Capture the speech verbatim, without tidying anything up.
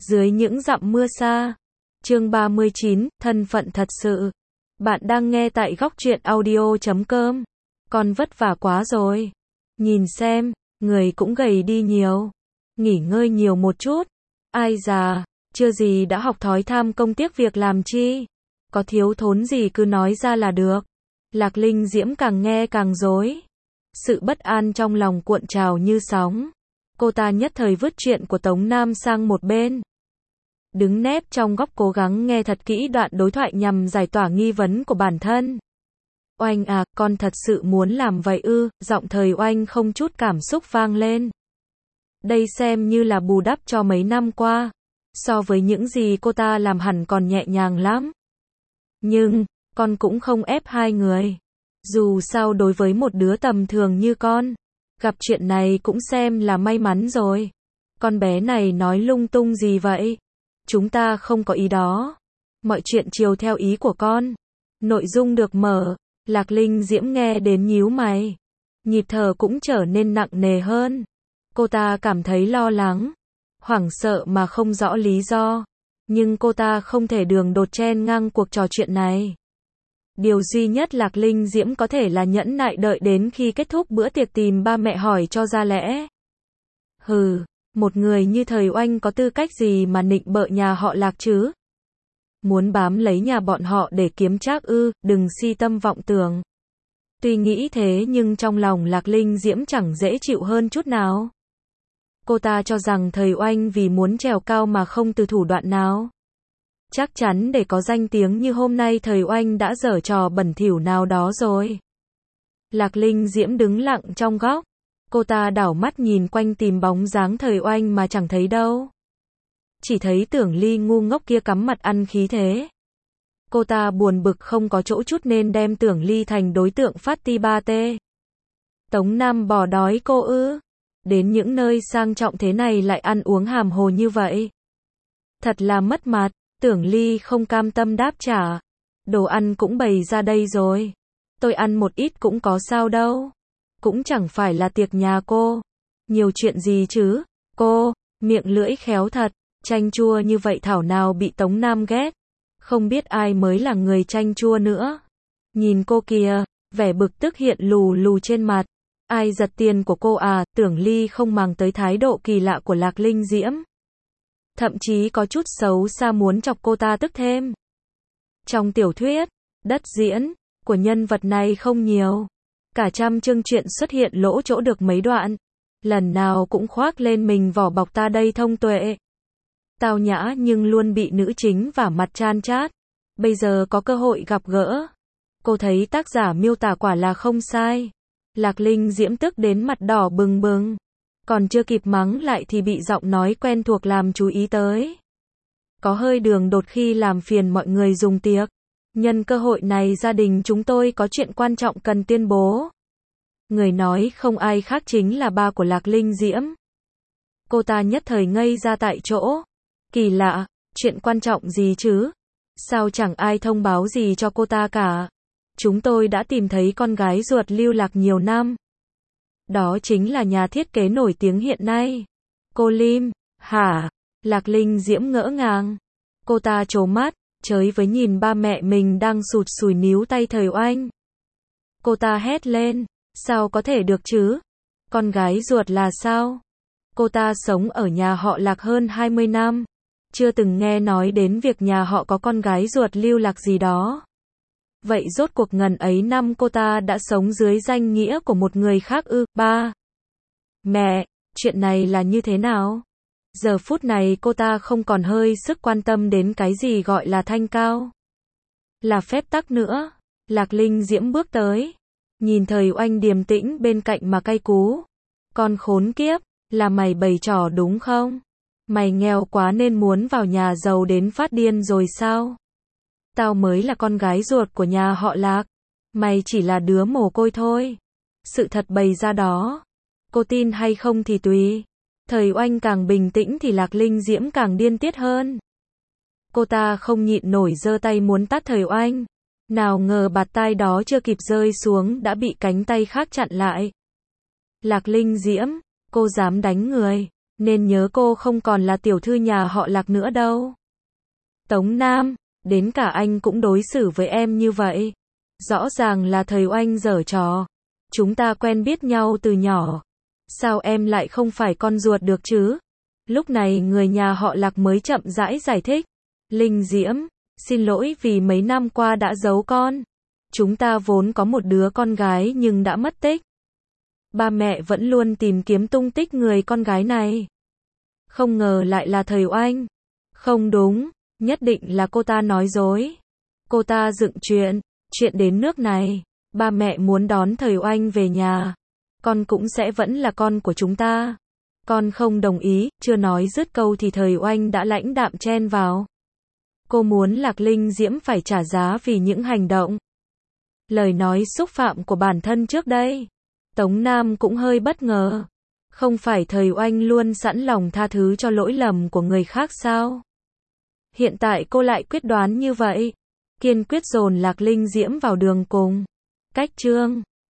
Dưới những dặm mưa xa. Chương ba mươi chín, thân phận thật sự. Bạn đang nghe tại góc truyện audio chấm com. Con vất vả quá rồi. Nhìn xem, người cũng gầy đi nhiều. Nghỉ ngơi nhiều một chút. Ai già, chưa gì đã học thói tham công tiếc việc làm chi. Có thiếu thốn gì cứ nói ra là được. Lạc Linh Diễm càng nghe càng rối. Sự bất an trong lòng cuộn trào như sóng. Cô ta nhất thời vứt chuyện của Tống Nam sang một bên. Đứng nép trong góc cố gắng nghe thật kỹ đoạn đối thoại nhằm giải tỏa nghi vấn của bản thân. Oanh à, con thật sự muốn làm vậy ư? Giọng Thời Oanh không chút cảm xúc vang lên. Đây xem như là bù đắp cho mấy năm qua. So với những gì cô ta làm hẳn còn nhẹ nhàng lắm. Nhưng, con cũng không ép hai người. Dù sao đối với một đứa tầm thường như con, gặp chuyện này cũng xem là may mắn rồi. Con bé này nói lung tung gì vậy? Chúng ta không có ý đó. Mọi chuyện chiều theo ý của con. Nội dung được mở. Lạc Linh Diễm nghe đến nhíu mày. Nhịp thở cũng trở nên nặng nề hơn. Cô ta cảm thấy lo lắng, hoảng sợ mà không rõ lý do. Nhưng cô ta không thể đường đột chen ngang cuộc trò chuyện này. Điều duy nhất Lạc Linh Diễm có thể là nhẫn nại đợi đến khi kết thúc bữa tiệc tìm ba mẹ hỏi cho ra lẽ. Hừ, một người như Thời Oanh có tư cách gì mà nịnh bợ nhà họ Lạc chứ? Muốn bám lấy nhà bọn họ để kiếm trác ư? Đừng si tâm vọng tưởng. Tuy nghĩ thế nhưng trong lòng Lạc Linh Diễm chẳng dễ chịu hơn chút nào. Cô ta cho rằng Thời Oanh vì muốn trèo cao mà không từ thủ đoạn nào. Chắc chắn để có danh tiếng như hôm nay Thời Oanh đã giở trò bẩn thỉu nào đó rồi. Lạc Linh Diễm đứng lặng trong góc. Cô ta đảo mắt nhìn quanh tìm bóng dáng Thời Oanh mà chẳng thấy đâu. Chỉ thấy Tưởng Ly ngu ngốc kia cắm mặt ăn khí thế. Cô ta buồn bực không có chỗ chút nên đem Tưởng Ly thành đối tượng phát ti ba tê. Tống Nam bỏ đói cô ư? Đến những nơi sang trọng thế này lại ăn uống hàm hồ như vậy. Thật là mất mặt. Tưởng Ly không cam tâm đáp trả. Đồ ăn cũng bày ra đây rồi. Tôi ăn một ít cũng có sao đâu. Cũng chẳng phải là tiệc nhà cô. Nhiều chuyện gì chứ? Cô, miệng lưỡi khéo thật. Chanh chua như vậy thảo nào bị Tống Nam ghét. Không biết ai mới là người chanh chua nữa. Nhìn cô kìa, vẻ bực tức hiện lù lù trên mặt. Ai giật tiền của cô à? Tưởng Ly không màng tới thái độ kỳ lạ của Lạc Linh Diễm. Thậm chí có chút xấu xa muốn chọc cô ta tức thêm. Trong tiểu thuyết, đất diễn, của nhân vật này không nhiều. Cả trăm chương truyện xuất hiện lỗ chỗ được mấy đoạn. Lần nào cũng khoác lên mình vỏ bọc ta đây thông tuệ. Tao nhã nhưng luôn bị nữ chính vả mặt chan chát. Bây giờ có cơ hội gặp gỡ. Cô thấy tác giả miêu tả quả là không sai. Lạc Linh Diễm tức đến mặt đỏ bừng bừng. Còn chưa kịp mắng lại thì bị giọng nói quen thuộc làm chú ý tới. Có hơi đường đột khi làm phiền mọi người dùng tiệc. Nhân cơ hội này gia đình chúng tôi có chuyện quan trọng cần tuyên bố. Người nói không ai khác chính là ba của Lạc Linh Diễm. Cô ta nhất thời ngây ra tại chỗ. Kỳ lạ, chuyện quan trọng gì chứ? Sao chẳng ai thông báo gì cho cô ta cả? Chúng tôi đã tìm thấy con gái ruột lưu lạc nhiều năm. Đó chính là nhà thiết kế nổi tiếng hiện nay. Cô Lim, hả? Lạc Linh Diễm ngỡ ngàng. Cô ta trố mắt, chới với nhìn ba mẹ mình đang sụt sùi níu tay Thời Oanh. Cô ta hét lên, sao có thể được chứ? Con gái ruột là sao? Cô ta sống ở nhà họ Lạc hơn hai mươi năm. Chưa từng nghe nói đến việc nhà họ có con gái ruột lưu lạc gì đó. Vậy rốt cuộc ngần ấy năm cô ta đã sống dưới danh nghĩa của một người khác ư? Ba. Mẹ, chuyện này là như thế nào? Giờ phút này cô ta không còn hơi sức quan tâm đến cái gì gọi là thanh cao. Là phép tắc nữa. Lạc Linh Diễm bước tới. Nhìn Thời Oanh điềm tĩnh bên cạnh mà cay cú. Con khốn kiếp, là mày bày trò đúng không? Mày nghèo quá nên muốn vào nhà giàu đến phát điên rồi sao? Tao mới là con gái ruột của nhà họ Lạc. Mày chỉ là đứa mồ côi thôi. Sự thật bày ra đó. Cô tin hay không thì tùy. Thời Oanh càng bình tĩnh thì Lạc Linh Diễm càng điên tiết hơn. Cô ta không nhịn nổi giơ tay muốn tát Thời Oanh. Nào ngờ bạt tai đó chưa kịp rơi xuống đã bị cánh tay khác chặn lại. Lạc Linh Diễm, cô dám đánh người. nên nhớ cô không còn là tiểu thư nhà họ Lạc nữa đâu. Tống Nam, đến cả anh cũng đối xử với em như vậy. Rõ ràng là thầy Oanh giở trò. Chúng ta quen biết nhau từ nhỏ. Sao em lại không phải con ruột được chứ? Lúc này người nhà họ Lạc mới chậm rãi giải thích. Linh Diễm, xin lỗi vì mấy năm qua đã giấu con. Chúng ta vốn có một đứa con gái nhưng đã mất tích. Ba mẹ vẫn luôn tìm kiếm tung tích người con gái này. Không ngờ lại là thầy Oanh. Không đúng, nhất định là cô ta nói dối. Cô ta dựng chuyện, chuyện đến nước này. Ba mẹ muốn đón thầy Oanh về nhà. Con cũng sẽ vẫn là con của chúng ta. Con không đồng ý, chưa nói dứt câu thì thầy Oanh đã lãnh đạm chen vào. Cô muốn Lạc Linh Diễm phải trả giá vì những hành động, lời nói xúc phạm của bản thân trước đây. Tống Nam cũng hơi bất ngờ. Không phải thầy Oanh luôn sẵn lòng tha thứ cho lỗi lầm của người khác sao? Hiện tại cô lại quyết đoán như vậy. Kiên quyết dồn Lạc Linh Diễm vào đường cùng. Cách chương